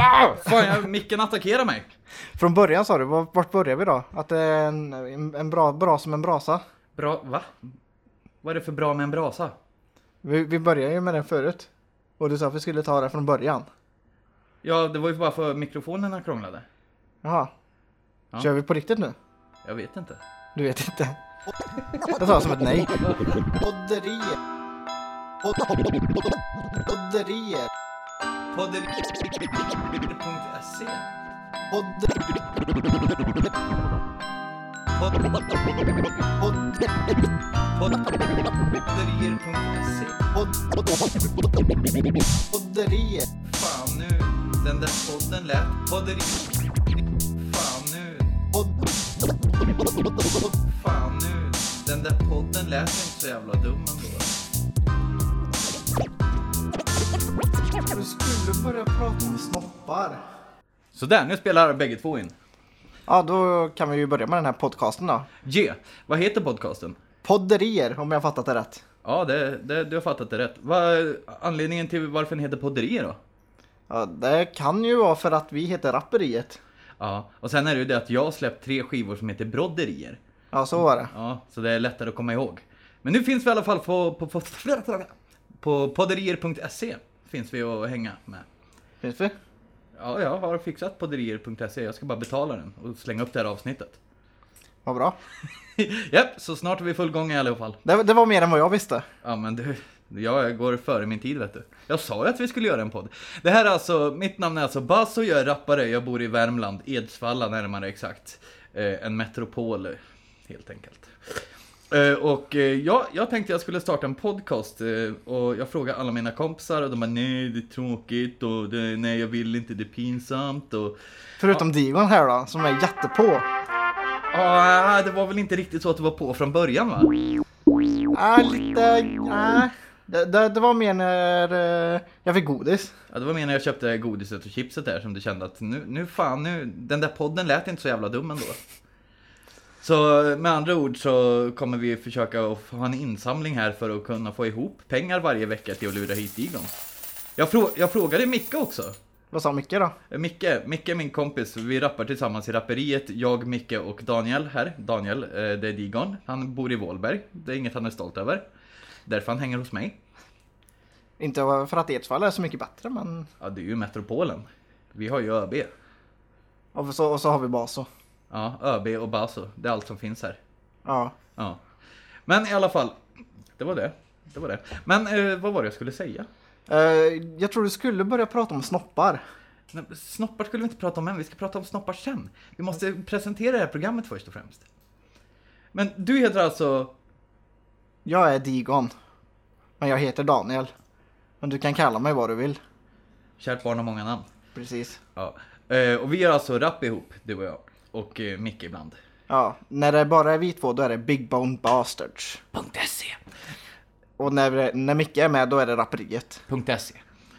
Fan, micken attackerar mig. Från början sa du, vart börjar vi då? Att det är en bra som en brasa. Bra, va? Vad är det för bra med en brasa? Vi började ju med den förut. Och du sa att vi skulle ta det från början. Ja, det var ju bara för mikrofonerna krånglade. Jaha. Ja. Kör vi på riktigt nu? Jag vet inte. Du vet inte. Jag sa som ett nej. Podderier. Podderier. Podderier.se Podderier.se Podderier. Fan nu, den där podden lät. Podderier. Fan nu. Fan nu, den där podden lät inte så jävla dum ändå. Du skulle börja prata om snoppar. Så där, nu spelar bägge två in. Ja, då kan vi ju börja med den här podcasten då. Vad heter podcasten? Podderier, om jag har fattat det rätt. Ja, du har fattat det rätt. Vad är anledningen till varför den heter Podderier då? Ja, det kan ju vara för att vi heter Rapperiet. Ja, och sen är det ju det att jag har släppt 3 skivor som heter Brodderier. Ja, så var det. Ja, så det är lättare att komma ihåg. Men nu finns vi i alla fall på podderier.se finns vi att hänga med. Finns vi? Ja, jag har fixat podderier.se. Jag ska bara betala den och slänga upp det här avsnittet. Vad bra. Japp, så snart är vi full gång i alla fall. Det var mer än vad jag visste. Ja, men jag går före min tid, vet du. Jag sa ju att vi skulle göra en podd. Det här är alltså, mitt namn är alltså Basso, jag är rappare, jag bor i Värmland, Edsvalla närmare exakt. En metropol, helt enkelt. Jag tänkte jag skulle starta en podcast och jag frågade alla mina kompisar och de bara nej, det är tråkigt och nej, jag vill inte, det är pinsamt och... Förutom Digon här då, som är jättepå. Ja, det var väl inte riktigt så att det var på från början, va? Det var mer när jag fick godis. Ja, det var mer när jag köpte godiset och chipset där som du kände att nu den där podden lät inte så jävla dum ändå. Så med andra ord så kommer vi försöka att ha en insamling här för att kunna få ihop pengar varje vecka till att lura hit Digon. Jag frågade Micke också. Vad sa Micke då? Micke är min kompis, vi rappar tillsammans i Rapperiet, jag, Micke och Daniel här. Daniel, det är Digon, han bor i Vålberg, det är inget han är stolt över. Därför han hänger hos mig. Inte för att Edsvalla är så mycket bättre, men... Ja, det är ju metropolen. Vi har ju ÖB. Och så har vi Basso. Ja, ÖB och Basso, det är allt som finns här. Ja. Men i alla fall, det var det. Men vad var det jag skulle säga? Jag tror du skulle börja prata om snoppar. Nej, snoppar skulle vi inte prata om än, vi ska prata om snoppar sen. Vi måste presentera det här programmet först och främst. Men du heter alltså... Jag är Digon. Men jag heter Daniel. Men du kan kalla mig vad du vill. Kärt barn har många namn. Precis. Ja. Och vi gör alltså rap ihop, du och jag. Och Micke ibland. Ja, när det bara är vi två då är det Big Bone Bastards. .se. Och när Micke är med då är det Rapperiet. .se.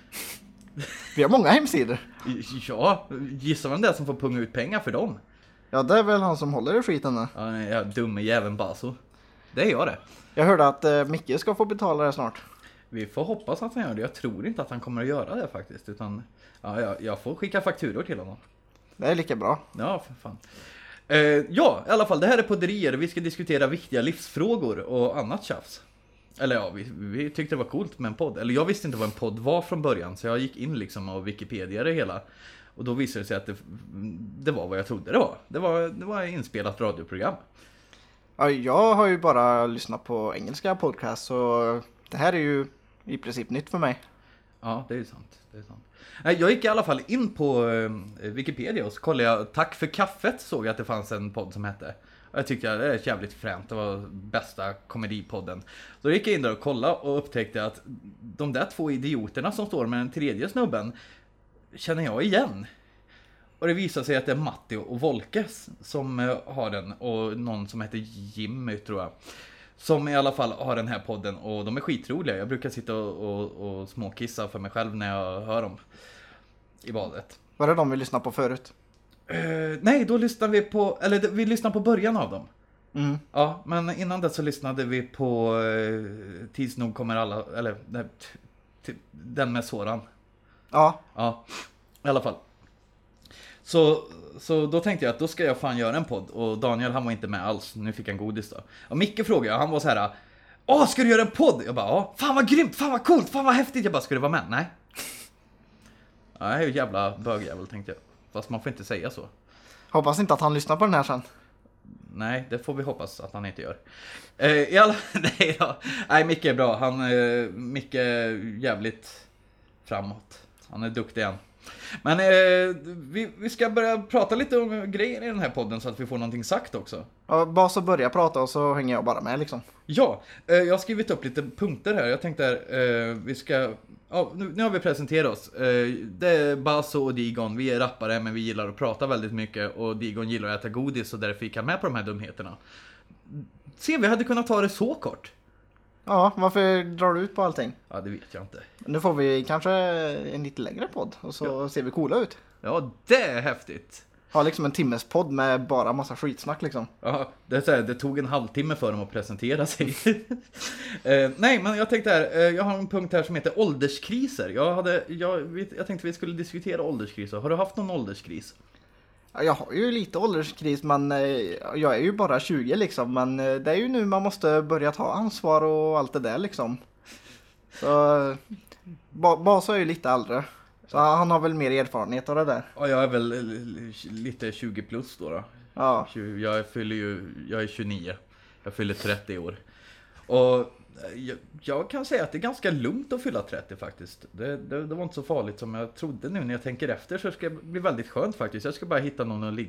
Vi har många hemsidor. Ja, gissar man det som får punga ut pengar för dem? Ja, det är väl han som håller i skiten nu. Ja, jag dumme jäveln Basso. Det är jag det. Jag hörde att Micke ska få betala det snart. Vi får hoppas att han gör det. Jag tror inte att han kommer att göra det faktiskt. Utan jag får skicka fakturor till honom. Det är lika bra. Ja, för fan. Ja, i alla fall, det här är Podderier. Vi ska diskutera viktiga livsfrågor och annat tjafs. Eller ja, vi tyckte det var coolt med en podd. Eller jag visste inte vad en podd var från början. Så jag gick in liksom och Wikipedia det hela. Och då visade det sig att det var vad jag trodde det var. Det var ett inspelat radioprogram. Ja, jag har ju bara lyssnat på engelska podcast. Så det här är ju i princip nytt för mig. Ja, det är sant. Jag gick i alla fall in på Wikipedia och så kollade jag Tack för kaffet, såg jag att det fanns en podd som hette. Och jag tyckte att det är jävligt fränt, det var bästa komedipodden. Så gick jag in där och kollade och upptäckte att de där 2 idioterna som står med den tredje snubben känner jag igen. Och det visar sig att det är Matti och Volke som har den och någon som heter Jimmy tror jag. Som i alla fall har den här podden och de är skitroliga. Jag brukar sitta och småkissa för mig själv när jag hör dem i badet. Var det de vi lyssnade på förut? Nej, då lyssnade vi på, eller vi lyssnade på början av dem. Mm. Ja, men innan det så lyssnade vi på Tids nog kommer alla, eller den med Soran. Ja. Ja, i alla fall. Så då tänkte jag att då ska jag fan göra en podd. Och Daniel, han var inte med alls. Nu fick han godis då. Och Micke frågade, han var så här: åh, ska du göra en podd? Jag bara, ja, fan vad grymt, fan vad coolt, fan vad häftigt. Jag bara, ska du vara med? Nej. Ja, jag är ju jävla bögjävel, tänkte jag. Fast man får inte säga så. Hoppas inte att han lyssnar på den här sen. Nej, det får vi hoppas att han inte gör. Nej, Micke är bra. Micke är jävligt framåt. Han är duktig än. Men vi ska börja prata lite om grejer i den här podden så att vi får någonting sagt också. Ja, bara så börja prata och så hänger jag bara med liksom. Ja, jag har skrivit upp lite punkter här. Jag tänkte vi ska... Ja, nu har vi presenterat oss. Det är Basso och Digon. Vi är rappare, men vi gillar att prata väldigt mycket. Och Digon gillar att äta godis, och därför gick han med på de här dumheterna. Se, vi hade kunnat ta det så kort. Ja, varför drar du ut på allting? Ja, det vet jag inte. Nu får vi kanske en lite längre podd och så ser vi coola ut. Ja, det är häftigt. Ha liksom en timmes podd med bara massa skitsnack liksom. Ja, det tog en halvtimme för dem att presentera sig. Nej, men jag tänkte här, jag har en punkt här som heter ålderskriser. Jag tänkte vi skulle diskutera ålderskriser. Har du haft någon ålderskris? Ja, jag har ju lite ålderskris, men jag är ju bara 20 liksom. Men det är ju nu man måste börja ta ansvar och allt det där liksom. Så Bas är ju lite äldre. Så han har väl mer erfarenhet av det där. Ja, jag är väl lite 20 plus då. Ja. Jag är 29. Jag fyller 30 år. Och jag kan säga att det är ganska lugnt att fylla 30 faktiskt. Det var inte så farligt som jag trodde nu när jag tänker efter, så ska det bli väldigt skönt faktiskt. Jag ska bara hitta någon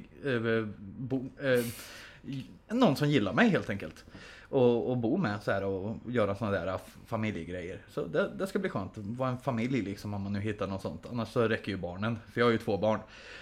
någon som gillar mig helt enkelt. Och bo med så här och göra såna där familjegrejer. Så det ska bli skönt att vara en familj liksom, om man nu hittar något sånt. Annars så räcker ju barnen, för jag har ju 2 barn.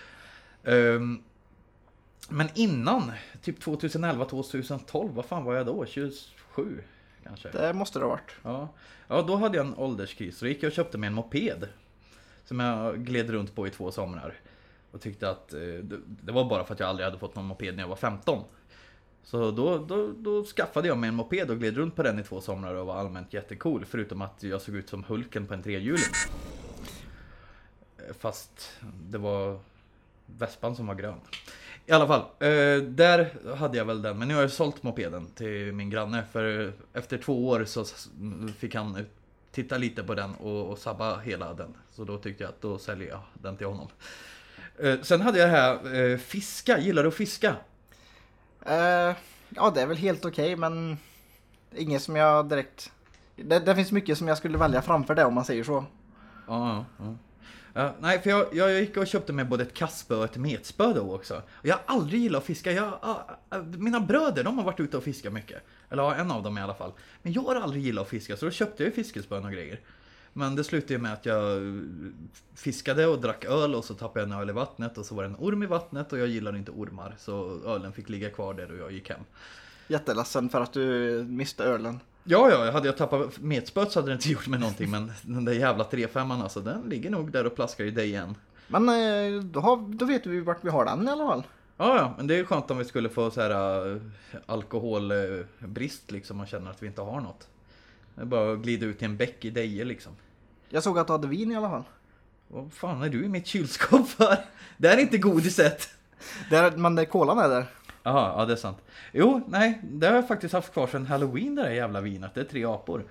Men innan, typ 2011-2012, vad fan var jag då? 27 kanske? Det måste det ha varit. Ja, då hade jag en ålderskris. Så gick jag och köpte mig en moped. Som jag gled runt på i 2 somrar. Och tyckte att det var bara för att jag aldrig hade fått någon moped när jag var 15. Så då skaffade jag mig en moped och gled runt på den i 2 somrar och var allmänt jättecool. Förutom att jag såg ut som Hulken på en 3-hjuling. Fast det var vespan som var grön. I alla fall, där hade jag väl den. Men nu har jag sålt mopeden till min granne. För efter 2 år så fick han titta lite på den och sabba hela den. Så då tyckte jag att då säljer jag den till honom. Sen hade jag det här fiska. Gillar du att fiska? Ja, det är väl helt okej, men inget som jag direkt... Det finns mycket som jag skulle välja framför det, om man säger så. Ja. Nej, för jag gick och köpte mig både ett kastspö och ett metspö då också. Och jag har aldrig gillat att fiska. Mina bröder, de har varit ute och fiskat mycket. Eller en av dem i alla fall. Men jag har aldrig gillat att fiska, så då köpte jag fiskespön och grejer. Men det slutade med att jag fiskade och drack öl, och så tappade jag en öl i vattnet, och så var det en orm i vattnet, och jag gillar inte ormar, så ölen fick ligga kvar där och jag gick hem. Jätteledsen för att du miste ölen. Ja, hade jag tappat metspöt så hade det inte gjort mig någonting, men den där jävla 3-5 alltså, den ligger nog där och plaskar i dig igen. Men då vet vi vart vi har den i alla fall. Ja, men det är skönt om vi skulle få så här alkoholbrist liksom, och känner att vi inte har något. Det är bara att glida ut i en bäck i Deje liksom. Jag såg att du hade vin i alla fall. Vad fan är du i mitt kylskåp för? Det är inte godiset. Men det är kolan är där. Jaha, ja det är sant. Jo, nej, det har jag faktiskt haft kvar sedan Halloween, det där jävla vinet. Det är 3 apor.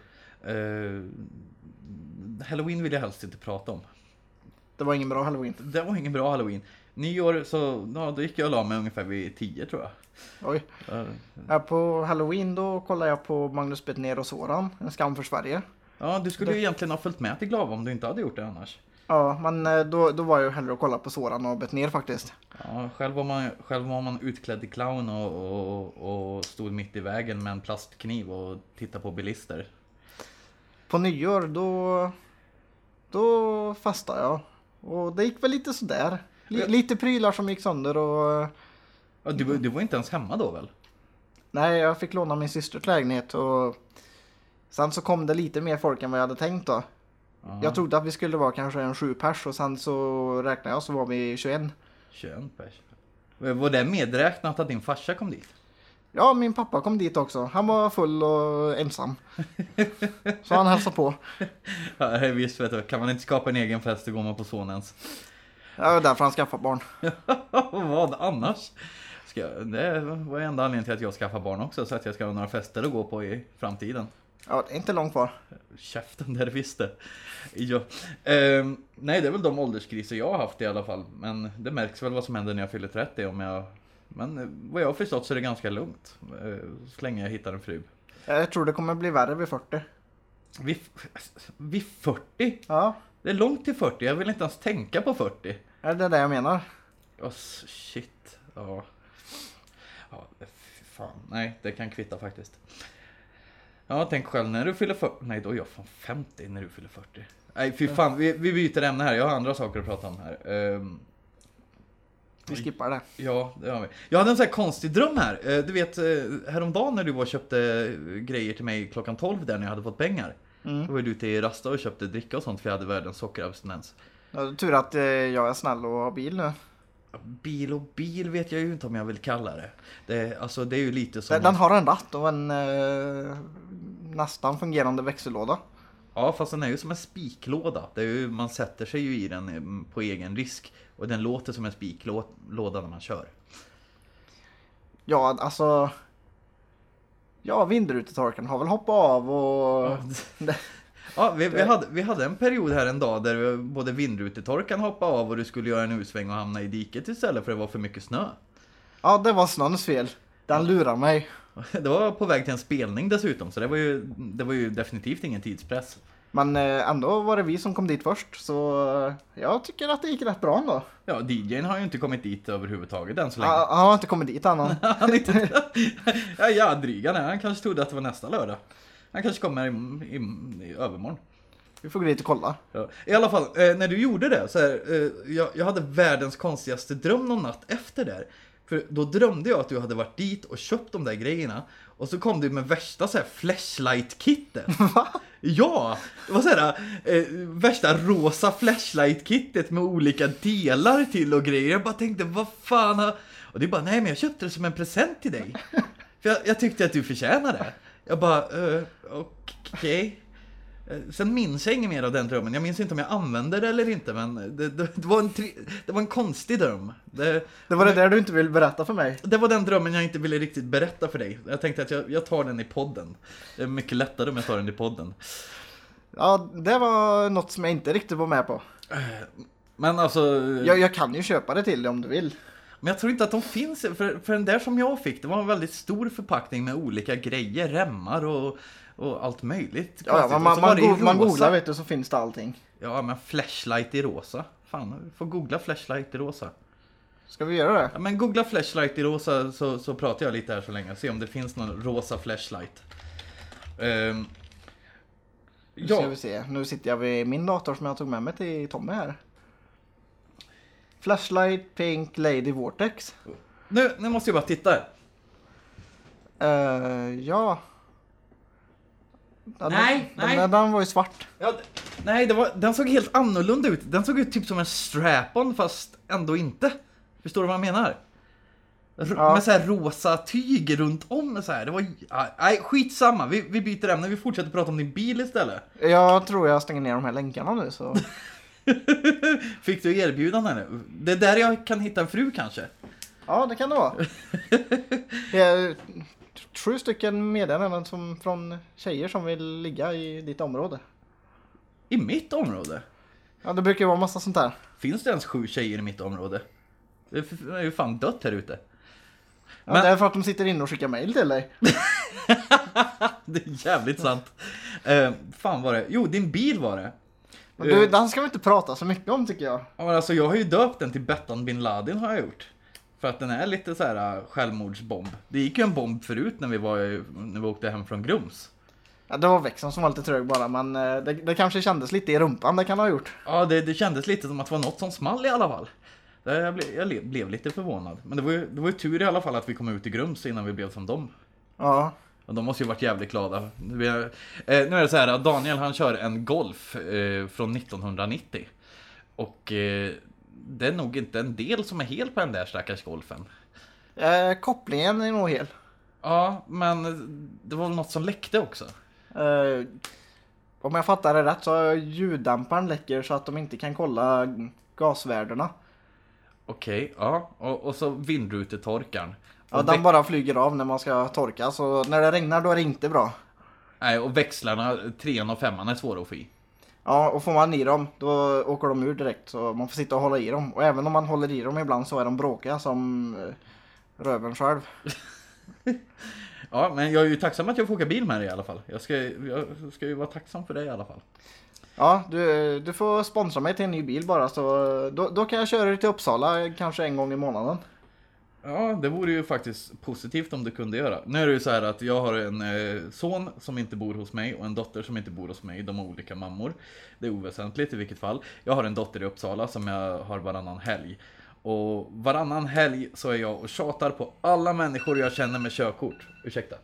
Halloween vill jag helst inte prata om. Det var ingen bra Halloween. Det var ingen bra Halloween. Nyår så, då gick jag och la mig ungefär vid 10 tror jag. Oj. På Halloween då kollade jag på Magnus Bettner och Soran, En skam för Sverige. Ja, du skulle ju egentligen ha följt med till Glava om du inte hade gjort det annars. Ja, men då var jag hellre att kolla på Soran och Bettner faktiskt. Ja, själv var man utklädd till clown och stod mitt i vägen med en plastkniv och tittade på bilister. På nyår då fastade jag. Och det gick väl lite sådär. Lite prylar som gick sönder och... Ja, du var inte ens hemma då väl? Nej, jag fick låna min systers lägenhet och sen så kom det lite mer folk än vad jag hade tänkt då. Aha. Jag trodde att vi skulle vara kanske en 7 pers och sen så räknade jag så var vi 21. 21 pers? Var det medräknat att din farsa kom dit? Ja, min pappa kom dit också. Han var full och ensam. Så han hälsade på. Ja, visst vet du. Kan man inte skapa en egen fest, då går man på sonens. Ja, därför han skaffar barn. Vad annars? Det var enda anledningen till att jag skaffar barn också, så att jag ska ha några fester att gå på i framtiden. Ja, det är inte långt kvar. Käften där visste. Ja. Nej, det är väl de ålderskriser jag har haft i alla fall. Men det märks väl vad som händer när jag fyller 30 Men vad jag har förstått så är det ganska lugnt. Så länge jag hittar en fru. Jag tror det kommer bli värre vid 40. Vid 40? Ja. Det är långt till 40, jag vill inte ens tänka på 40. Är det det jag menar? Shit, ja. Ja, fan. Nej, det kan kvitta faktiskt. Ja, tänk själv när du fyller 40. Nej, då är jag fan 50 när du fyller 40. Nej, fy fan, vi byter ämne här. Jag har andra saker att prata om här. Vi skippar det. Ja, det har vi. Jag hade en sån här konstig dröm här. Du vet, häromdagen när du var och köpte grejer till mig klockan 12 där när jag hade fått pengar. Då var du ute i Rasta och köpte dricka och sånt för jag hade världens sockerabstinens. Ja, tur att jag är snäll och har bil nu. Bil och bil vet jag ju inte om jag vill kalla det. Det är ju lite som... Den har en ratt och en nästan fungerande växellåda. Ja, fast den är ju som en spiklåda. Det är ju, man sätter sig ju i den på egen risk. Och den låter som en spiklåda när man kör. Ja, alltså... Ja, vindrutetorken har väl hoppat av och... Ja, vi hade en period här en dag där både vindrutetorkan hoppade av och du skulle göra en U-sväng och hamna i diket istället för det var för mycket snö. Ja, det var snöns fel. Den lurar mig. Det var på väg till en spelning dessutom, så det var ju definitivt ingen tidspress. Men ändå var det vi som kom dit först, så jag tycker att det gick rätt bra ändå. Ja, DJ:n har ju inte kommit dit överhuvudtaget än så länge. Han har inte kommit dit än. Ja, drygan är. Han kanske trodde att det var nästa lördag. Han kanske kommer i övermorgon. Vi får gå dit och kolla. Ja. I alla fall, när du gjorde det så här, jag hade världens konstigaste dröm någon natt efter där. För då drömde jag att du hade varit dit och köpt de där grejerna. Och så kom du med värsta så här flashlight-kittet. Va? Ja, det var så här värsta rosa flashlight-kittet med olika delar till och grejer. Jag bara tänkte, vad fan Och det är bara, nej men jag köpte det som en present till dig. För jag tyckte att du förtjänade det. Jag bara, okej. Sen minns jag inget mer av den drömmen. Jag minns inte om jag använde det eller inte. Men det var en konstig dröm. Det var det där du inte vill berätta för mig. Det var den drömmen jag inte ville riktigt berätta för dig. Jag tänkte att jag tar den i podden. Det är mycket lättare om jag tar den i podden. Ja, det var något som jag inte riktigt var med på. Men alltså... Jag kan ju köpa det till dig om du vill. Men jag tror inte att de finns. För den där som jag fick, det var en väldigt stor förpackning med olika grejer. Remmar och allt möjligt. Ja, man googlar vet du, så finns det allting. Ja, men flashlight i rosa. Fan, vi får googla flashlight i rosa. Ska vi göra det? Ja, men googla flashlight i rosa så pratar jag lite här så länge. Se om det finns någon rosa flashlight. Nu ska vi se. Nu sitter jag vid min dator som jag tog med mig till Tommy här. Flashlight Pink Lady Vortex. Nu måste jag bara titta. Ja. Nej. Den var ju svart. Ja, nej, den såg helt annorlunda ut. Den såg ut typ som en strap-on fast ändå inte. Förstår du vad jag menar? Med så här rosa tyg runt om så här. Det var nej, skitsamma. Vi byter ämne. Vi fortsätter prata om din bil istället. Jag tror jag stänger ner de här länkarna nu så. Fick du erbjudanden nu? Det är där jag kan hitta en fru kanske. Ja, det kan det vara. 7 stycken meddelanden från tjejer som vill ligga i ditt område. I mitt område? Ja, det brukar ju vara massa sånt där. Finns det ens 7 tjejer i mitt område? Det är ju fan dött här ute. Ja, det är för att de sitter inne och skickar mejl till dig. Det är jävligt sant. Fan var det? Jo, din bil var det. Du, den ska vi inte prata så mycket om tycker jag. Ja, men alltså jag har ju döpt den till Bettan Bin Laden har jag gjort. För att den är lite så här självmordsbomb. Det gick ju en bomb förut när vi åkte hem från Grums. Ja, det var växeln som var lite trög bara, men det kanske kändes lite i rumpan, det kan ha gjort. Ja, det kändes lite som att det var något som small i alla fall. Jag blev lite förvånad. Men det var ju tur i alla fall att vi kom ut i Grums innan vi blev som dem. Ja. Och de måste ju varit jävligt glada. Nu är det så här att Daniel han kör en Golf från 1990. Och det är nog inte en del som är helt på den där stackars Golfen. Kopplingen är nog hel. Ja, men det var väl något som läckte också. Om jag fattar det rätt så ljuddämparen läcker så att de inte kan kolla gasvärdena. Okej, ja. Och så vindrutetorkaren. Ja, Och den bara flyger av när man ska torka. Så när det regnar då är det inte bra. Nej, och växlarna, 3 och 5 är svåra att få i. Ja, och får man i dem då åker de ur direkt. Så man får sitta och hålla i dem. Och även om man håller i dem ibland så är de bråkiga som röven själv. Ja, men jag är ju tacksam att jag får åka bil med dig i alla fall. Jag ska ju vara tacksam för det i alla fall. Ja, du får sponsra mig till en ny bil bara. Så då kan jag köra dig till Uppsala kanske en gång i månaden. Ja, det vore ju faktiskt positivt om du kunde göra. Nu är det ju så här att jag har en son som inte bor hos mig och en dotter som inte bor hos mig. De har olika mammor. Det är oväsentligt i vilket fall. Jag har en dotter i Uppsala som jag har varannan helg. Och varannan helg så är jag och tjatar på alla människor jag känner med körkort. Ursäkta.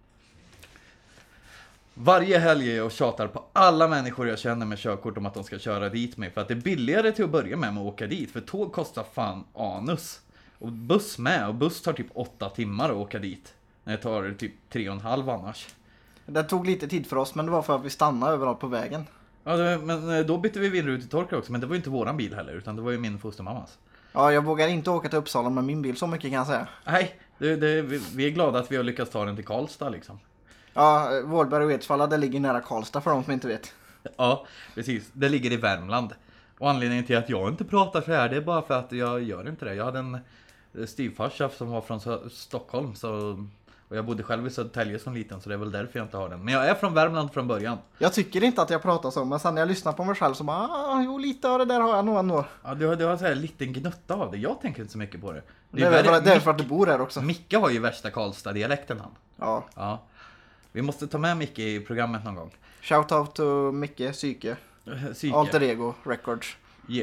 Varje helg är jag och tjatar på alla människor jag känner med körkort om att de ska köra dit mig. För att det är billigare till att börja med att åka dit. För tåg kostar fan anus. Och buss med. Och buss tar typ 8 timmar att åka dit. När det tar typ 3,5 annars. Det tog lite tid för oss men det var för att vi stannade överallt på vägen. Ja, men då bytte vi vindrutetorkare också. Men det var ju inte våran bil heller. Utan det var ju min fostermammas. Ja, jag vågar inte åka till Uppsala med min bil, så mycket kan jag säga. Nej, vi är glada att vi har lyckats ta den till Karlstad liksom. Ja, Vålberg och Edsvalla, det ligger nära Karlstad för de som inte vet. Ja, precis. Det ligger i Värmland. Och anledningen till att jag inte pratar så här, det är bara för att jag gör inte det. Jag hade en styvfarsa som var från Stockholm. Och jag bodde själv i Södertälje som liten, så det är väl därför jag inte har den. Men jag är från Värmland från början. Jag tycker inte att jag pratar så, men sen när jag lyssnar på mig själv så bara, jo, lite av det där har jag nog ändå. Ja, du har så här en liten gnutta av det. Jag tänker inte så mycket på det. Det är för att du bor här också. Micke har ju värsta Karlstad-dialekten han. Ja. Ja. Vi måste ta med Micke i programmet någon gång. Shout out to Micke, Psyke. Alter Ego Records. Ja.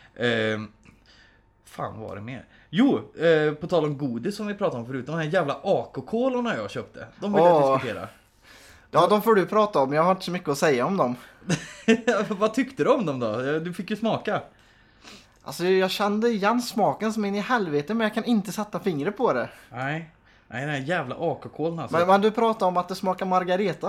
Fan var det mer? Jo, på tal om godis som vi pratade om förut. De här jävla AK-kolorna jag köpte. De vill jag diskutera. Ja, de får du prata om. Jag har inte så mycket att säga om dem. Vad tyckte du om dem då? Du fick ju smaka. Alltså jag kände igen smaken som in i helvete, men jag kan inte sätta fingret på det. Nej, den här jävla AK-kolen alltså. Men du pratade om att det smakar margareta.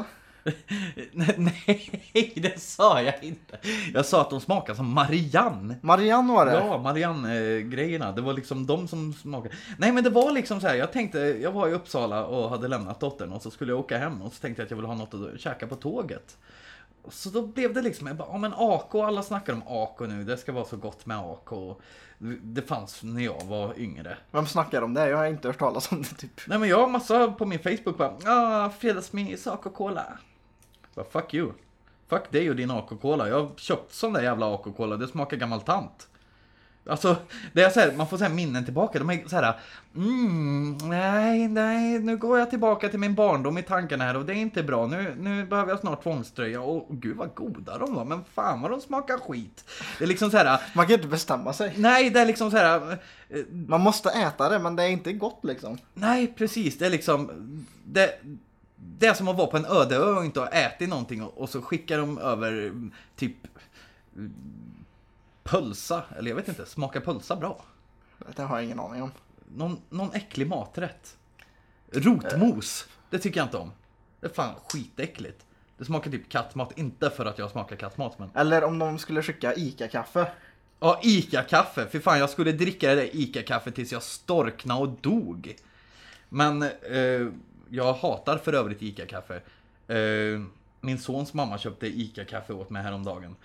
Nej, det sa jag inte. Jag sa att de smakar som Marianne. Marianne var det? Ja, Marianne-grejerna. Det var liksom de som smakade. Nej, men det var liksom så här. Jag var i Uppsala och hade lämnat dottern. Och så skulle jag åka hem. Och så tänkte jag att jag ville ha något att käka på tåget. Så då blev det liksom, jag bara, ja men AK, alla snackar om AK nu. Det ska vara så gott med AK. Det fanns när jag var yngre. Vem snackar om det? Jag har inte hört talas om det typ. Nej, men jag har massa på min Facebook bara, fredagsmys, AK-cola. Bara, fuck you. Fuck dig och din AK-cola. Jag har köpt sån där jävla AK-cola. Det smakar gammal tant. Alltså, det är så här, man får så här minnen tillbaka. De är så här, nej, nu går jag tillbaka till min barndom i tankarna här och det är inte bra. Nu behöver jag snart tvångströja. Och gud vad goda de var, men fan vad de smakar skit. Det är liksom så här. Man kan inte bestämma sig. Nej, det är liksom så här. Man måste äta det, men det är inte gott liksom. Nej, precis. Det är liksom, det är som att vara på en öde ö och inte ha ätit någonting och så skickar de över typ pölsa, eller jag vet inte, smakar pölsa bra? Det har jag ingen aning om. Någon äcklig maträtt. Rotmos, det tycker jag inte om. Det är fan skitäckligt. Det smakar typ kattmat, inte för att jag smakar kattmat, men... Eller om de skulle skicka Ica-kaffe. Ja, Ica-kaffe. För fan, jag skulle dricka det där Ica-kaffe tills jag storkna och dog. Men jag hatar för övrigt Ica-kaffe. Min sons mamma köpte Ica-kaffe åt mig häromdagen.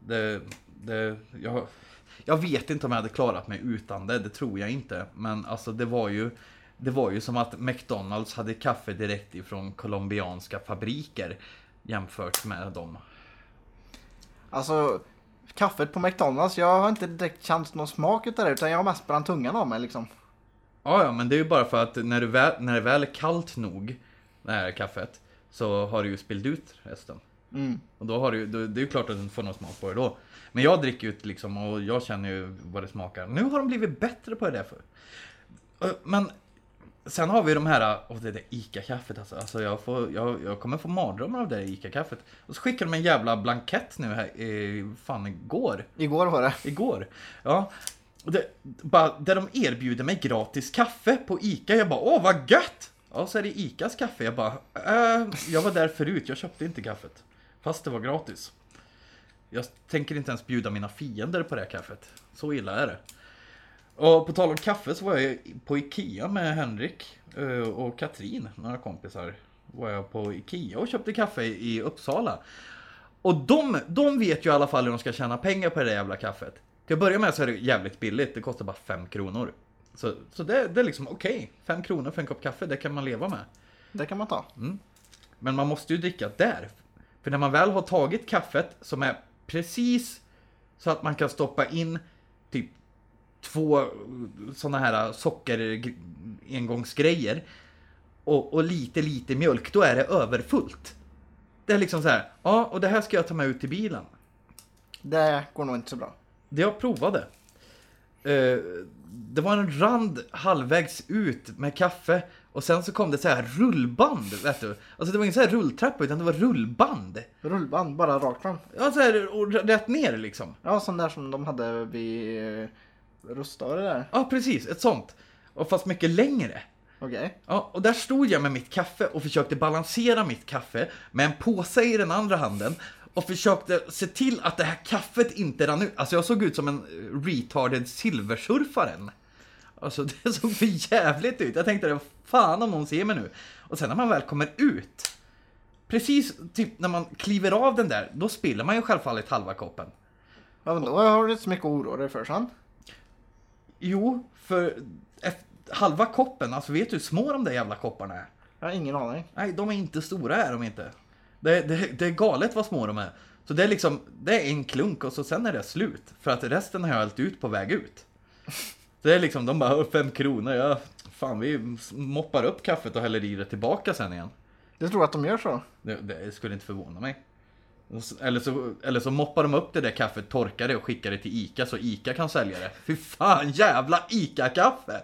Jag vet inte om jag hade klarat mig utan det tror jag inte. Men alltså det var ju som att McDonalds hade kaffe direkt ifrån colombianska fabriker jämfört med dem. Alltså, kaffet på McDonalds, jag har inte direkt känt någon smak utav det, utan jag har mest bränt tungan av mig liksom. Ja, men det är ju bara för att när det väl är kallt nog, det här kaffet, så har du ju spillt ut resten. Och då har det är ju klart att du får någon smak på det då. Men jag dricker ut liksom och jag känner ju vad det smakar. Nu har de blivit bättre på det där för. Men sen har vi de här, det där Ica-kaffet alltså jag kommer få mardrömmar av det där Ica-kaffet. Och så skickar de en jävla blankett nu här, igår. Igår var det. Igår, ja. Där de erbjuder mig gratis kaffe på Ica. Jag bara, vad gött! Ja, så är det Icas kaffe. Jag bara, jag var där förut, jag köpte inte kaffet. Fast det var gratis. Jag tänker inte ens bjuda mina fiender på det här kaffet. Så illa är det. Och på tal om kaffe så var jag på Ikea med Henrik och Katrin, några kompisar. Var jag på Ikea och köpte kaffe i Uppsala. Och de vet ju i alla fall hur de ska tjäna pengar på det där jävla kaffet. Till att börja med så är det jävligt billigt, det kostar bara 5 kronor. Så det är liksom okej. 5 kronor för en kopp kaffe, det kan man leva med. Det kan man ta. Men man måste ju dricka där. För när man väl har tagit kaffet som är precis så att man kan stoppa in typ 2 såna här engångsgrejer och lite mjölk, då är det överfullt. Det är liksom så här, ja, och det här ska jag ta med ut till bilen. Det går nog inte så bra. Det jag provade. Det var en rand halvvägs ut med kaffe. Och sen så kom det så här rullband, vet du. Alltså det var ingen så här rulltrappa utan det var rullband. Rullband, bara rakt fram. Ja, så här och rätt ner liksom. Ja, sån där som de hade vid Rustare där. Ja, precis, ett sånt. Och fast mycket längre. Okej. Ja, och där stod jag med mitt kaffe och försökte balansera mitt kaffe med en påse i den andra handen. Och försökte se till att det här kaffet inte rann ut. Alltså jag såg ut som en retarded silversurfaren. Alltså det såg för jävligt ut. Jag tänkte, fan om någon ser mig nu. Och sen när man väl kommer ut, precis typ när man kliver av den där, då spiller man ju självfallet halva koppen. Ja, men då har du inte så mycket oro dig för sen. Jo, för halva koppen, alltså vet du hur små de där jävla kopparna är? Jag har ingen aning. Nej, de är inte stora, är de inte. Det är galet vad små de är. Så det är liksom, det är en klunk och så sen är det slut. För att resten har jag allt ut på väg ut. Så det är liksom, de bara, 5 kronor, ja. Fan, vi moppar upp kaffet och häller i det tillbaka sen igen. Du tror att de gör så? Det skulle inte förvåna mig. Eller så moppar de upp det där kaffet, torkar det och skickar det till Ica så Ica kan sälja det. Fy fan, jävla Ica-kaffe!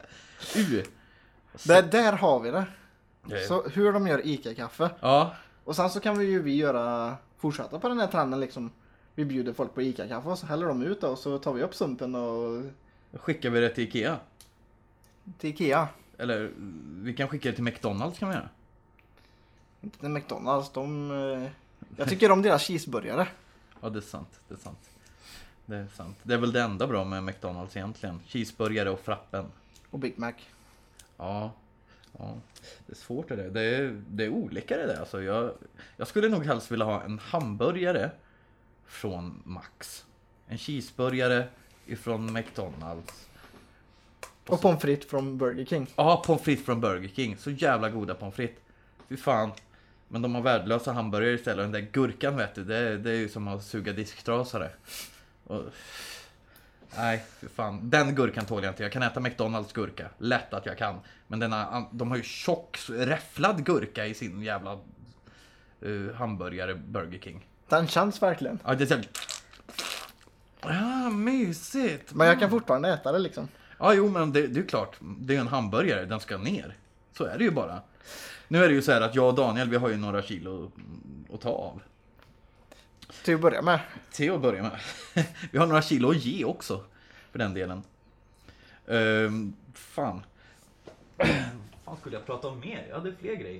Där har vi det. Så hur de gör Ica-kaffe. Ja. Och sen så kan vi fortsätta på den här trenden liksom. Vi bjuder folk på Ica-kaffe och så häller de ut det och så tar vi upp sumpen och... Då skickar vi det till Ikea. Till Ikea. Eller vi kan skicka det till McDonalds kan vi göra. Inte till McDonalds, jag tycker om deras cheeseburgare. Ja, det är sant, det är sant. Det är sant. Det är väl det enda bra med McDonalds egentligen. Cheeseburgare och frappen. Och Big Mac. Ja. Det är svårt det där. Det är olika det där. Alltså, jag skulle nog helst vilja ha en hamburgare från Max. En cheeseburgare ifrån McDonalds. Och pommes frites från Burger King. Ja, pommes frites från Burger King. Så jävla goda pommes frites. Fy fan. Men de har värdelösa hamburgare istället. Den där gurkan, vet du. Det är ju som att suga disktrasare. Nej, fy fan. Den gurkan tål jag inte. Jag kan äta McDonalds gurka. Lätt att jag kan. Men de har ju tjock, räfflad gurka i sin jävla hamburgare Burger King. Den känns verkligen. Ja, det är så... Ja, mysigt. Men jag kan fortfarande äta det liksom. Ja, jo, men det är klart. Det är en hamburgare, den ska ner. Så är det ju bara. Nu är det ju så här att jag och Daniel, vi har ju några kilo att ta av. Till att börja med. Vi har några kilo att ge också, för den delen. Fan. Fan skulle jag prata om mer? Jag hade fler grejer.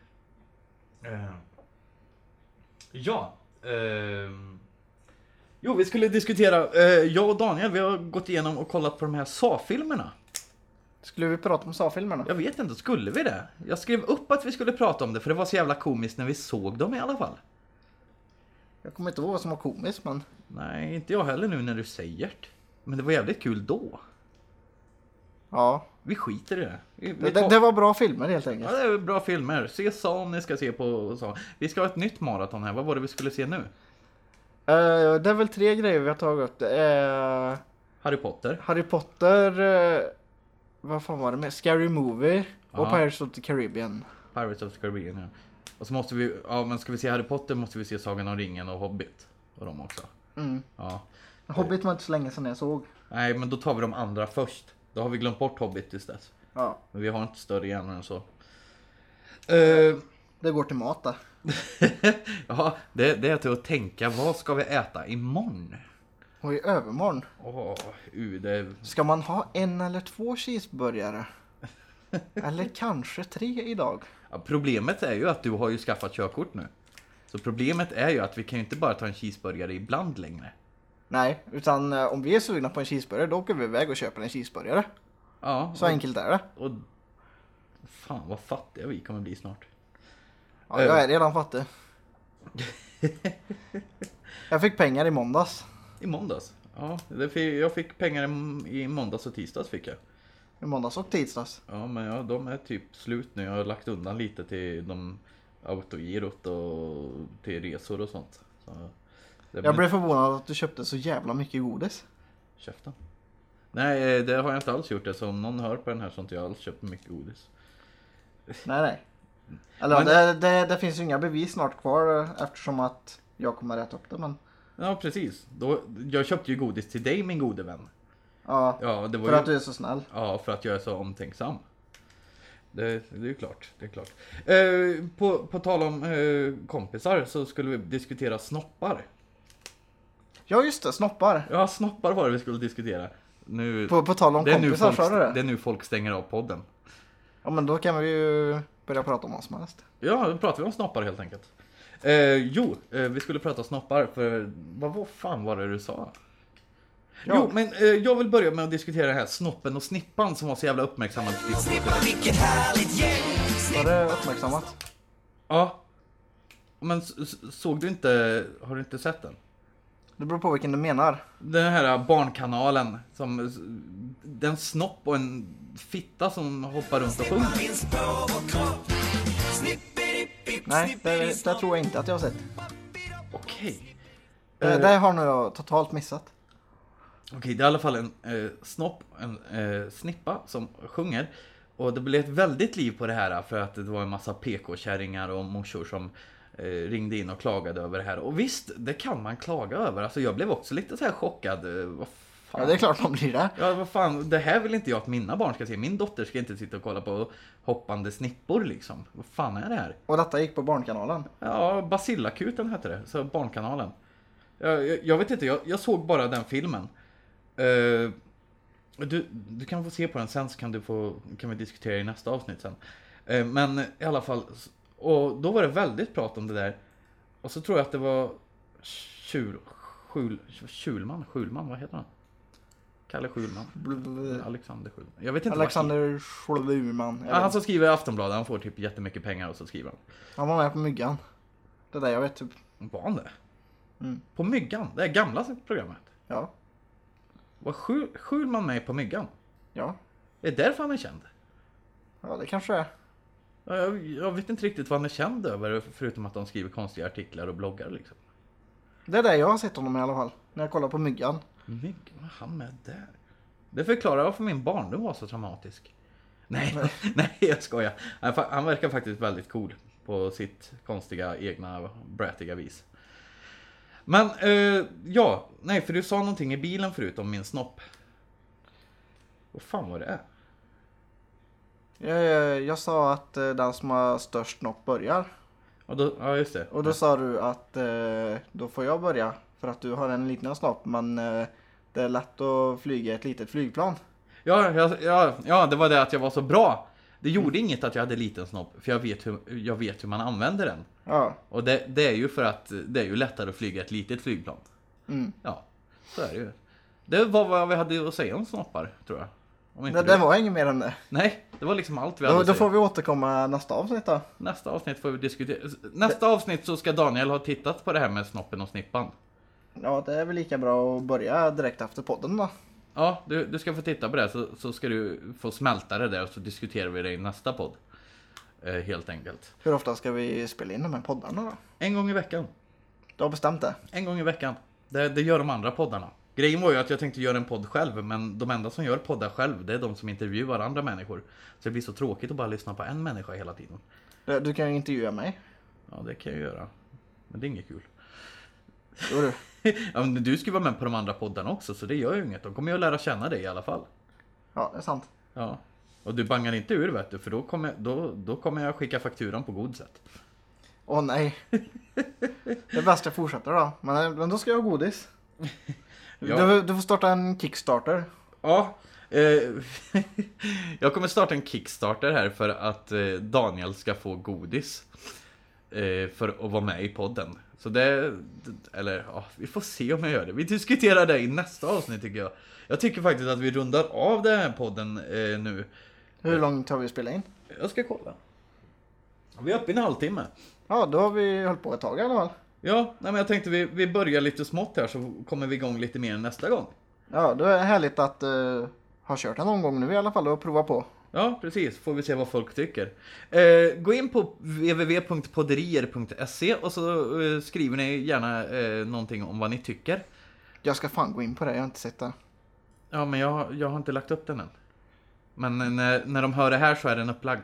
Jo, vi skulle diskutera. Jag och Daniel, vi har gått igenom och kollat på de här Saw-filmerna. Skulle vi prata om Saw-filmerna? Jag vet inte, skulle vi det? Jag skrev upp att vi skulle prata om det, för det var så jävla komiskt när vi såg dem i alla fall. Jag kommer inte ihåg vad som var komiskt, men... Nej, inte jag heller nu när du säger det. Men det var jävligt kul då. Ja. Vi skiter i det. Det var bra filmer helt enkelt. Ja, det är bra filmer. Se Saw om ni ska se på Saw. Vi ska ha ett nytt maraton här. Vad var det vi skulle se nu? Det är väl 3 grejer vi har tagit upp. Det är... Harry Potter... vad fan var det med? Scary Movie och Pirates of the Caribbean. Ja. Och så måste vi... Ja, men ska vi se Harry Potter måste vi se Sagan om ringen och Hobbit. Och de också. Ja. Hobbit var inte så länge sedan jag såg. Nej, men då tar vi de andra först. Då har vi glömt bort Hobbit istället. Ja. Men vi har inte större hjärnor än så. Det går till mat där. Ja, det är till att tänka. Vad ska vi äta imorgon? Och i övermorgon. Ska man ha 1 eller 2 cheeseburgare? Eller kanske 3 idag? Ja, problemet är ju att du har ju skaffat körkort nu. Så problemet är ju att vi kan ju inte bara ta en cheeseburgare ibland längre. Nej, utan om vi är sugna på en cheeseburgare, då åker vi iväg och köper en cheeseburgare. Ja. Så enkelt är det. Och fan vad fattiga vi kommer bli snart. Ja, jag är redan fattig. Jag fick pengar i måndags. I måndags? Ja, jag fick pengar i måndags och tisdags fick jag. I måndags och tisdags. Ja, men ja, de är typ slut nu. Jag har lagt undan lite till de autogirot och till resor och sånt. Så jag blev förvånad att du köpte så jävla mycket godis. Käften. Nej, det har jag inte alls gjort det. Så om någon hör på den här så har inte jag alls köpt mycket godis. Nej. Eller det finns ju inga bevis snart kvar eftersom att jag kommer rätta upp det, men... Ja, precis. Jag köpte ju godis till dig, min gode vän. Ja, det var för att du är så snäll. Ja, för att jag är så omtänksam. Det är ju klart. Det är klart. På tal om kompisar så skulle vi diskutera snoppar. Ja, just det. Snoppar. Ja, snoppar var det vi skulle diskutera. Nu, På tal om kompisar, sa du det? Det är nu folk stänger av podden. Ja, men då kan vi ju börja prata om vad som helst. Ja, då pratar vi om snoppar helt enkelt. Vi skulle prata snoppar för... Vad fan var det du sa? Ja. Jo, men jag vill börja med att diskutera det här snoppen och snippan som var så jävla uppmärksammat. Var det uppmärksammat? Ja. Men såg du inte... Har du inte sett den? Det beror på vilken du menar. Den här barnkanalen som... Den snopp och en fitta som hoppar runt och sjunger. Nej, det tror jag inte att jag har sett. Okej. Det har nog jag totalt missat. Okej, det är i alla fall en snopp, en snippa som sjunger. Och det blev ett väldigt liv på det här för att det var en massa PK-kärringar och morsor som ringde in och klagade över det här. Och visst, det kan man klaga över. Alltså jag blev också lite så här chockad. Vad fan? Ja, det är klart man blir det. Ja, vad fan, det här vill inte jag att mina barn ska se. Min dotter ska inte sitta och kolla på hoppande snippor liksom. Vad fan är det här? Och detta gick på Barnkanalen? Ja, Basillakuten hette det. Så Barnkanalen. Jag vet inte, jag såg bara den filmen. Du kan få se på den sen så kan vi diskutera i nästa avsnitt sen. Men i alla fall, och då var det väldigt prat om det där. Och så tror jag att det var Schulman, vad heter han? Kalle Schulman. Alexander Schulman. Jag vet inte. Alexander Schulman. Ja, han som skriver i Aftonbladet, han får typ jättemycket pengar och så skriver han. Han var med på Myggan. Det där jag vet typ. Var han det? Mm. På Myggan? Det är gamla programmet. Ja. Var Schulman med på Myggan? Ja. Är det därför han är känd? Ja, det kanske är. Ja, jag vet inte riktigt vad han är känd över, förutom att de skriver konstiga artiklar och bloggar liksom. Det är det jag har sett honom i alla fall. När jag kollar på Myggan. Myggan, var han med där? Det förklarar varför min barndom var så traumatisk. Nej, jag skojar. Han verkar faktiskt väldigt cool på sitt konstiga, egna, brattiga vis. Men, för du sa någonting i bilen förut om min snopp. Vad fan var det? Jag sa att den som har störst snopp börjar. Ja, just det. Och då sa du att då får jag börja. För att du har en liten snopp, men det är lätt att flyga ett litet flygplan. Ja, det var det att jag var så bra. Det gjorde inget att jag hade liten snopp, för jag vet hur man använder den. Ja. Och det är ju för att det är ju lättare att flyga ett litet flygplan. Mm. Ja, så är det ju. Det var vad vi hade att säga om snoppar, tror jag. Det var inget mer än det. Nej, det var liksom allt vi hade att Då säga. får vi återkomma nästa avsnitt då. Nästa avsnitt får vi diskutera. Nästa avsnitt så ska Daniel ha tittat på det här med snoppen och snippan. Ja, det är väl lika bra att börja direkt efter podden då. Ja, du ska få titta på det så ska du få smälta det där och så diskuterar vi det i nästa podd. Helt enkelt. Hur ofta ska vi spela in de här poddarna då? En gång i veckan. Du har bestämt det? En gång i veckan. Det gör de andra poddarna. Grejen var ju att jag tänkte göra en podd själv, men de enda som gör poddar själv, det är de som intervjuar andra människor. Så det blir så tråkigt att bara lyssna på en människa hela tiden. Du kan ju intervjua mig. Ja, det kan jag göra. Men det är inget kul. Jo du. Ja, men du ska vara med på de andra poddarna också, så det gör ju inget. De kommer ju att lära känna dig i alla fall. Ja, det är sant. Ja. Och du bangar inte ur, vet du, för då kommer jag skicka fakturan på god sätt. Åh nej. Det är bäst jag fortsätter då. Men då ska jag ha godis. Ja. Du får starta en Kickstarter. Ja. Jag kommer starta en Kickstarter här för att Daniel ska få godis. För att vara med i podden. Så eller ja, vi får se om jag gör det. Vi diskuterar det i nästa avsnitt tycker jag. Jag tycker faktiskt att vi rundar av den här podden nu. Hur långt har vi spelat in? Jag ska kolla. Vi är uppe i en halvtimme. Ja, då har vi hållit på ett tag i alla fall. Ja, nej, men jag tänkte vi börjar lite smått här så kommer vi igång lite mer nästa gång. Ja, det är härligt att ha kört den någon gång nu i alla fall och prova på. Ja, precis. Får vi se vad folk tycker. Gå in på www.podderier.se och så skriver ni gärna någonting om vad ni tycker. Jag ska fan gå in på det, jag har inte sett det. Ja, men jag har inte lagt upp den än. Men när de hör det här så är den upplagd.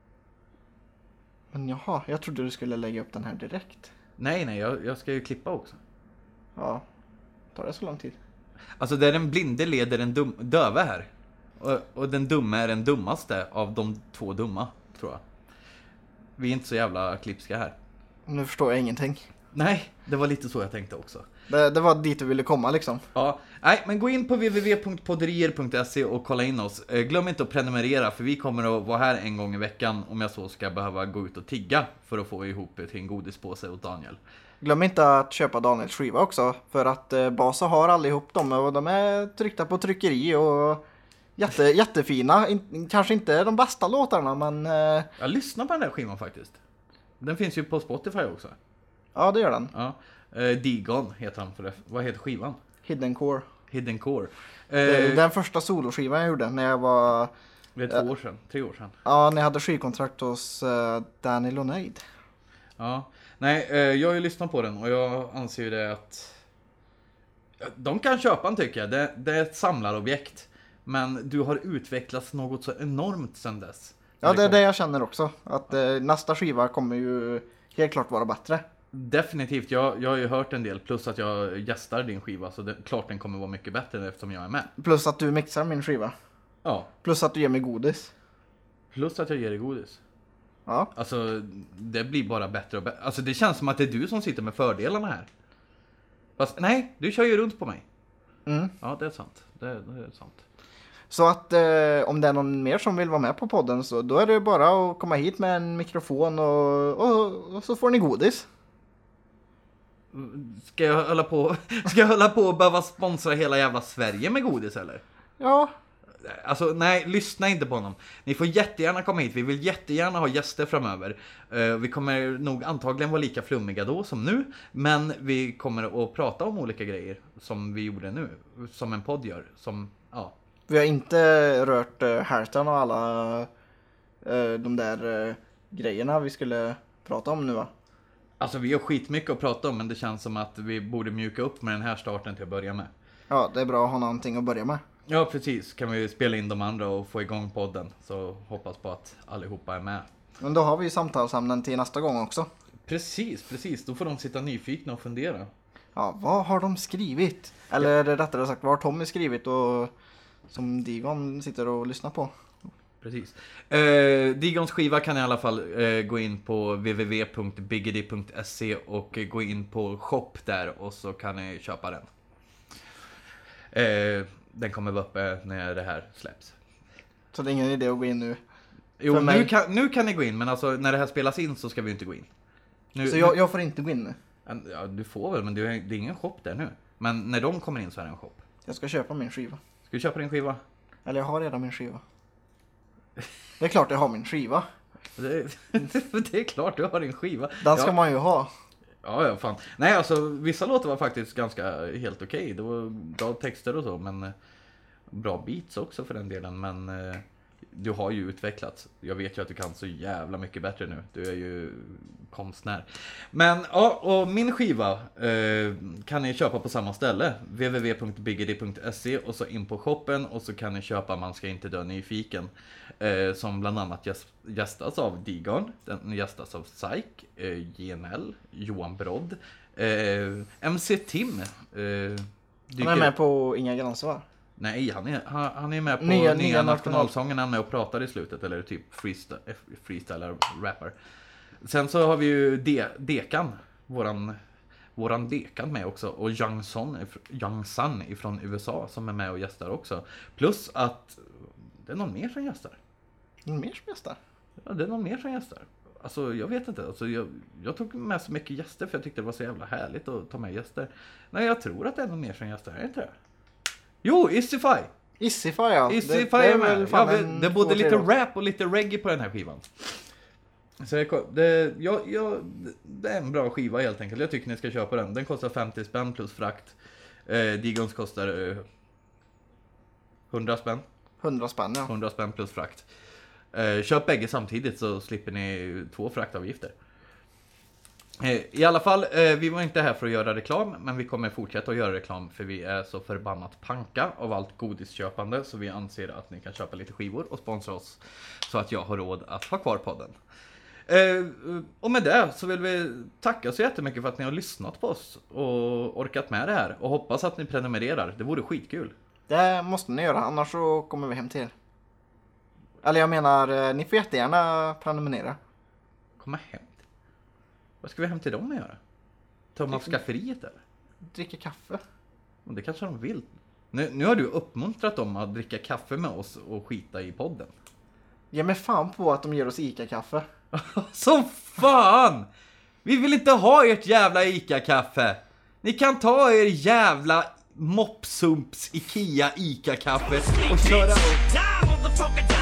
Men jaha, jag trodde du skulle lägga upp den här direkt. Nej, jag ska ju klippa också. Ja, tar det så lång tid? Alltså det är den blinde leder den döva här. Och den dumma är den dummaste av de två dumma, tror jag. Vi är inte så jävla klipska här. Nu förstår jag ingenting. Nej, det var lite så jag tänkte också. Det var dit du ville komma liksom. Ja, nej, men gå in på www.podderier.se och kolla in oss. Glöm inte att prenumerera för vi kommer att vara här en gång i veckan om jag så ska behöva gå ut och tigga för att få ihop till en godispåse åt Daniel. Glöm inte att köpa Daniels skiva också för att Basa har allihop dem och de är tryckta på tryckeri och jättefina. Kanske inte de bästa låtarna men... Jag lyssnar på den där skivan faktiskt. Den finns ju på Spotify också. Ja, det gör den. Ja. Digon heter han för det. Vad heter skivan? Hidden Core. Hidden Core. Den första soloskivan jag gjorde när jag var... Det är 2 år sedan, 3 år sedan. Ja, när jag hade skivkontrakt hos Danny Lonaid. Ja, nej, jag har ju lyssnat på den och jag anser ju det att de kan köpa den tycker jag. Det är ett samlarobjekt. Men du har utvecklats något så enormt sedan dess. Ja, det är det jag känner också. Att nästa skiva kommer ju helt klart vara bättre. Definitivt, jag har ju hört en del. Plus att jag gästar din skiva. Så klart den kommer vara mycket bättre eftersom jag är med. Plus att du mixar min skiva. Ja. Plus att du ger mig godis. Plus att jag ger dig godis. Ja. Alltså, det blir bara bättre och bättre. Alltså, det känns som att det är du som sitter med fördelarna här. Fast, nej, du kör ju runt på mig. Mm. Ja, det är sant. Det är sant. Så att om det är någon mer som vill vara med på podden så då är det bara att komma hit med en mikrofon och så får ni godis. Ska jag hålla på och behöva sponsra hela jävla Sverige med godis eller? Ja. Alltså nej, lyssna inte på honom. Ni får jättegärna komma hit. Vi vill jättegärna ha gäster framöver. Vi kommer nog antagligen vara lika flummiga då som nu. Men vi kommer att prata om olika grejer som vi gjorde nu. Som en podd gör. Som, ja. Vi har inte rört hälften av alla de där grejerna vi skulle prata om nu va? Alltså vi har skitmycket att prata om. Men det känns som att vi borde mjuka upp med den här starten till att börja med. Ja, det är bra att ha någonting att börja med. Ja, precis. Kan vi spela in de andra och få igång podden. Så hoppas på att allihopa är med. Men då har vi ju samtalsämnen till nästa gång också. Precis. Då får de sitta nyfikna och fundera. Ja, vad har de skrivit? Eller rättare sagt, vad har Tommy skrivit och som Digon sitter och lyssnar på? Precis. Digons skiva kan i alla fall gå in på www.biggedy.se och gå in på shop där och så kan ni köpa den. Den kommer vara uppe när det här släpps. Så det är ingen idé att gå in nu? Jo, nu kan ni gå in, men alltså när det här spelas in så ska vi inte gå in. Så jag får inte gå in nu? Ja, du får väl, men det är ingen shop där nu. Men när de kommer in så är det en shop. Jag ska köpa min skiva. Ska du köpa din skiva? Eller jag har redan min skiva. Det är klart jag har min skiva. Det är klart du har din skiva. Den ska man ju ha. Ja, fan. Nej, alltså vissa låtar var faktiskt ganska helt okej. Det var bra texter och så, men bra beats också för den delen. Men du har ju utvecklats. Jag vet ju att du kan så jävla mycket bättre nu. Du är ju konstnär. Men ja, och min skiva kan ni köpa på samma ställe. www.biggedy.se och så in på shoppen och så kan ni köpa Man ska inte dö nyfiken. Som bland annat gästas av Digon. Den gästas av Psyk, GNL, Johan Brodd, MC Tim. Han är med på Inga gränser va? Nej, han är med på nya nationalsången. Han är med och pratar i slutet. Eller typ freestyler rapper. Sen så har vi ju Dekan. Våran Dekan med också. Och Young Sun ifrån USA som är med och gästar också. Plus att det är någon mer som gästar. Någon mer som gästar? Ja, det är någon mer som gästar. Alltså jag vet inte, alltså, jag tog med så mycket gäster för jag tyckte det var så jävla härligt att ta med gäster. Nej, jag tror att det är någon mer från gäster, är det inte det? Jo, Isify! Isify, ja. Isify är med. Ja, det är både lite rap och lite reggae på den här skivan. Så det är en bra skiva helt enkelt. Jag tycker ni ska köpa den. Den kostar 50 spänn plus frakt. Digons kostar 100 spänn. 100 spänn, ja. 100 spänn plus frakt. Köp bägge samtidigt så slipper ni 2 fraktavgifter. I alla fall, vi var inte här för att göra reklam, men vi kommer fortsätta att göra reklam för vi är så förbannat panka av allt godisköpande så vi anser att ni kan köpa lite skivor och sponsra oss så att jag har råd att ha kvar podden. Och med det så vill vi tacka så jättemycket för att ni har lyssnat på oss och orkat med det här och hoppas att ni prenumererar, det vore skitkul. Det måste ni göra, annars så kommer vi hem till er. Eller jag menar, ni får jättegärna prenumerera. Komma hem? Vad ska vi hem till dem att göra? Ta dem av skafferiet eller? Dricka kaffe. Det kanske de vill. Nu har du uppmuntrat dem att dricka kaffe med oss och skita i podden. Ge mig fan på att de ger oss Ica-kaffe. Som fan! Vi vill inte ha ert jävla Ica-kaffe. Ni kan ta er jävla Mopsumps Ikea Ica-kaffe och köra...